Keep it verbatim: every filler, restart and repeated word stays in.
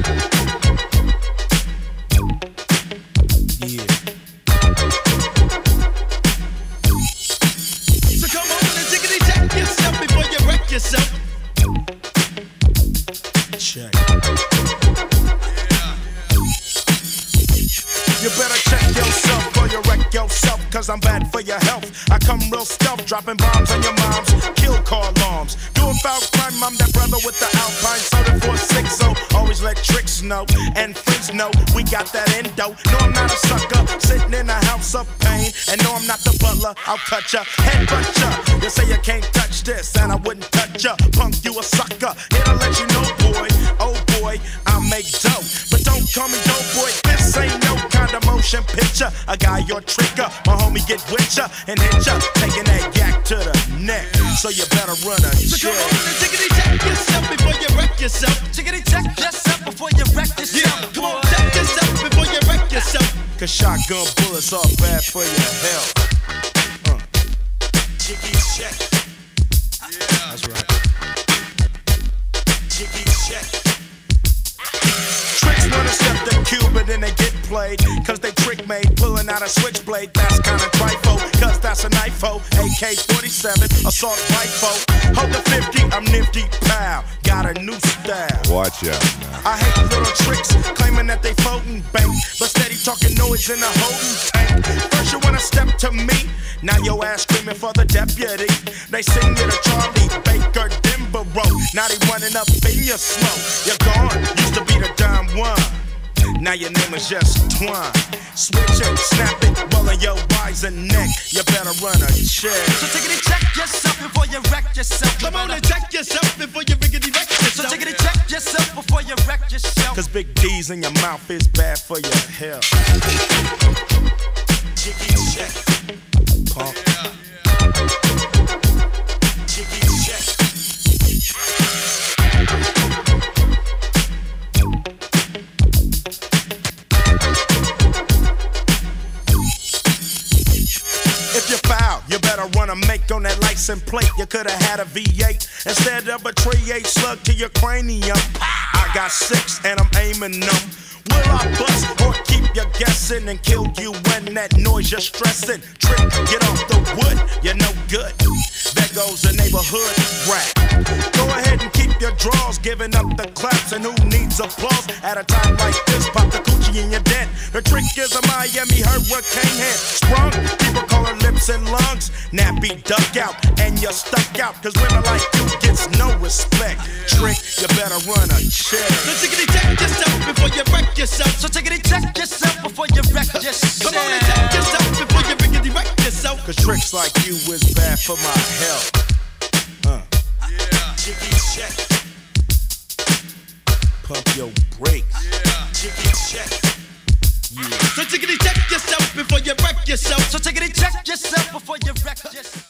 Yeah. So come on and jiggity check yourself before you wreck yourself. Check. You better check yourself or you wreck yourself, cause I'm bad for your health. I come real stealth, dropping bombs on your moms, kill car alarms. Doing foul crime, I'm that brother with the Alpine soda four six oh. Always let tricks know and friends know we got that endo. No, I'm not a sucker, sitting in a house of pain. And no, I'm not the butler, I'll cut ya, headbutt ya. You say you can't touch this, and I wouldn't touch ya. Punk, you a sucker, here to let you know, boy. Oh boy, I make dough, but don't call me dope boy. This ain't no kind of motion picture. A guy your tricker, my homie get with ya and hit ya, taking that yak to the neck. So you better run a So check. come on and jiggity check yourself before you wreck yourself. Jiggity check yourself before you wreck yourself. Yeah, come on, check yourself before you wreck yourself. Cause shotgun bullets are bad for your health. Uh. Jiggy check. Yeah. That's right. Jiggy check. Tricks wanna step the cube and then they get played. Cause they trick made, pulling out a switchblade. That's kinda trifle, cause that's a knifo. A K forty-seven, assault rifle. Hold the fifty, I'm nifty, pow. Got a new style. Watch out now. I hate little tricks, claiming that they floating bank, but steady talking noise in a holding tank. First you wanna step to me, now your ass screaming for the deputy. They sing you to Charlie Baker Denborough. Now they running up in your smoke. You're gone, used to be the dime one. Now your name is just Twine. Switch it, snap it, rolling your wise and neck. You better run a check. So jiggity check yourself before you wreck yourself. Come on and check yourself before you riggedy wreck So yourself. jiggity check yourself before you wreck yourself. Cause big D's in your mouth is bad for your health. Jiggy check. Pump. Jiggy check. If you foul, you better run a make on that license plate. You could've had a V eight instead of a three eight slug to your cranium. I got six and I'm aiming them. Will I bust or keep you guessing and kill you when that noise you're stressing? Trick, get off the wood, you're no good. There goes the neighborhood rap. Go ahead and keep your draws, giving up the claps. And who needs applause at a time like this? Pop the coochie in your dent. The trick is a Miami hurricane head. Sprung, people call her lips and lungs. Nappy duck out, and you're stuck out. Cause women like you gets no respect. Trick, you better run a check. So jiggity check yourself before you wreck yourself. So jiggity check yourself before you wreck yourself. Come on and check yourself before you riggedy wreck yourself. Cause tricks like you is bad for my health. Uh. Yeah. Jiggy check. Pump your brakes. Yeah. Jiggy check. Yeah. So jiggity check yourself before you wreck yourself. So jiggity check yourself before you wreck yourself.